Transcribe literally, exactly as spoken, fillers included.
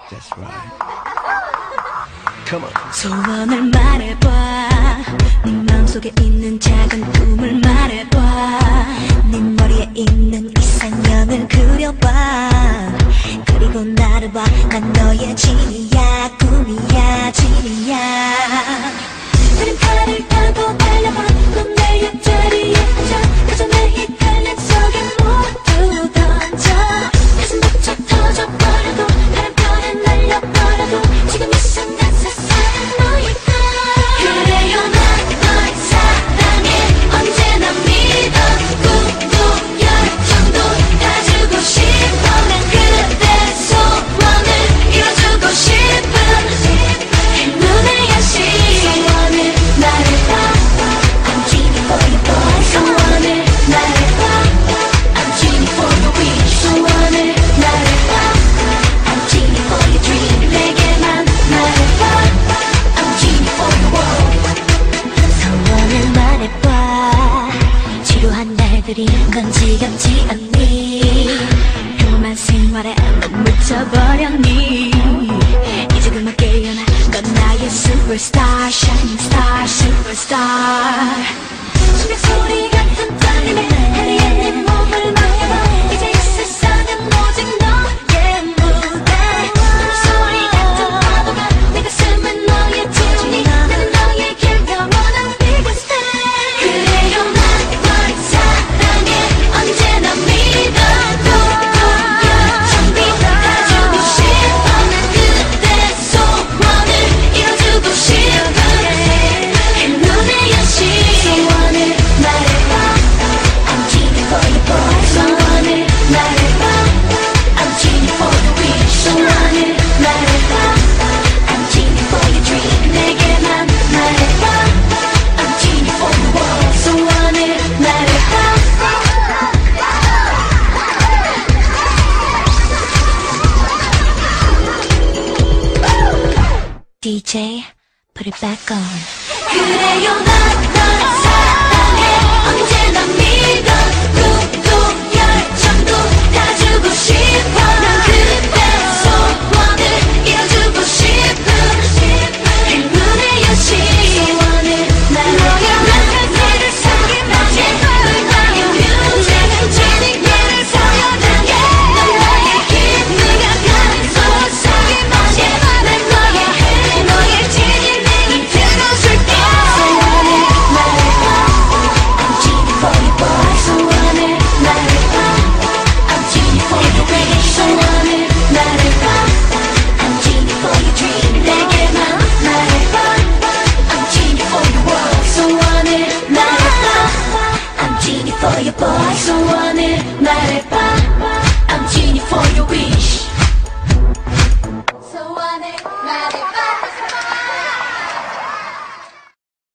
That's right. Come on. 소원을 말해봐. 네 마음속에 있는 작은 꿈을 말해봐. 네 머리에 있는 이상형을 그려봐. 그리고 나를 봐. 난 너의 진이야. 꿈이야. 진이야. 다른 칼을 타고 달려봐. 넌 내 옆자리에 앉아. 그저 내 헷갈림 속에 모두 던져. 가슴 벅차 터져버려도 다른 편에 날려버려도 지금 이 순간 세상은 너일까. 그래요 난 널 사랑해. 언제나 믿어. 꿈도 열정도 다 주고 싶어. 난 그대 소원을 이뤄주고 싶은 행운의 여신. 소원을 말해봐. I'm genie for you boy. 소원을 말해봐. I'm genie for your wish. 소원을 말해봐. I'm genie for your dream. 내게만 말해봐. I'm genie for your world. 소원을 말해봐. 지루한 날들이 넌 지겹지 않니? 평범한 생활에 넌 묻혀버렸니? 이제 그만 깨어나. 넌 나의 superstar, shining star, superstar. 심장 소리 같은 떨림에 헤매에 내 몸을 맡겨봐. 이제 이 세상은 오직 너의 무대. 소리 같은 파도가 내 가슴은 너의 튜닝. 나는 너에게 영원한 biggest fan. 그래요 난 널 사랑해. 언제나 믿어. 꿈도 열정도 다 주고 싶어. 난 그대 소원을 이뤄주고 싶은 행운의 여신. 소원을 말해봐. I'm genie for you boy. 소원을 말해봐. I'm genie for the wish. 소원을 말해봐. I'm genie for your dream. 내게만 말해봐. I'm genie for the world. 소원을 말해봐. 디제이, put it back on. 그래요 난 널 사랑해. 언제나 믿어. 꿈도 열정도 다 주고 싶어. 난 그대 소원을 이뤄주고 싶은 행운의 여신. 소원을 말해봐. 난 그대를 사랑해. 널 나의 뮤직. 지니 나를 사랑해. 넌 나의 힘. 네가 가는 소상히 마셔. 난 너의 해. 너의 진이 내게 들어줄게. 소원을 말해봐. I'm genie for you boy. 소원을 말해봐. I'm genie for your wish. 소원을 말해봐. I'm genie for your dream. 내게만 말해봐. I'm genie for your world. 소원을 말해봐. I'm genie for your boy. 소원을 말해봐.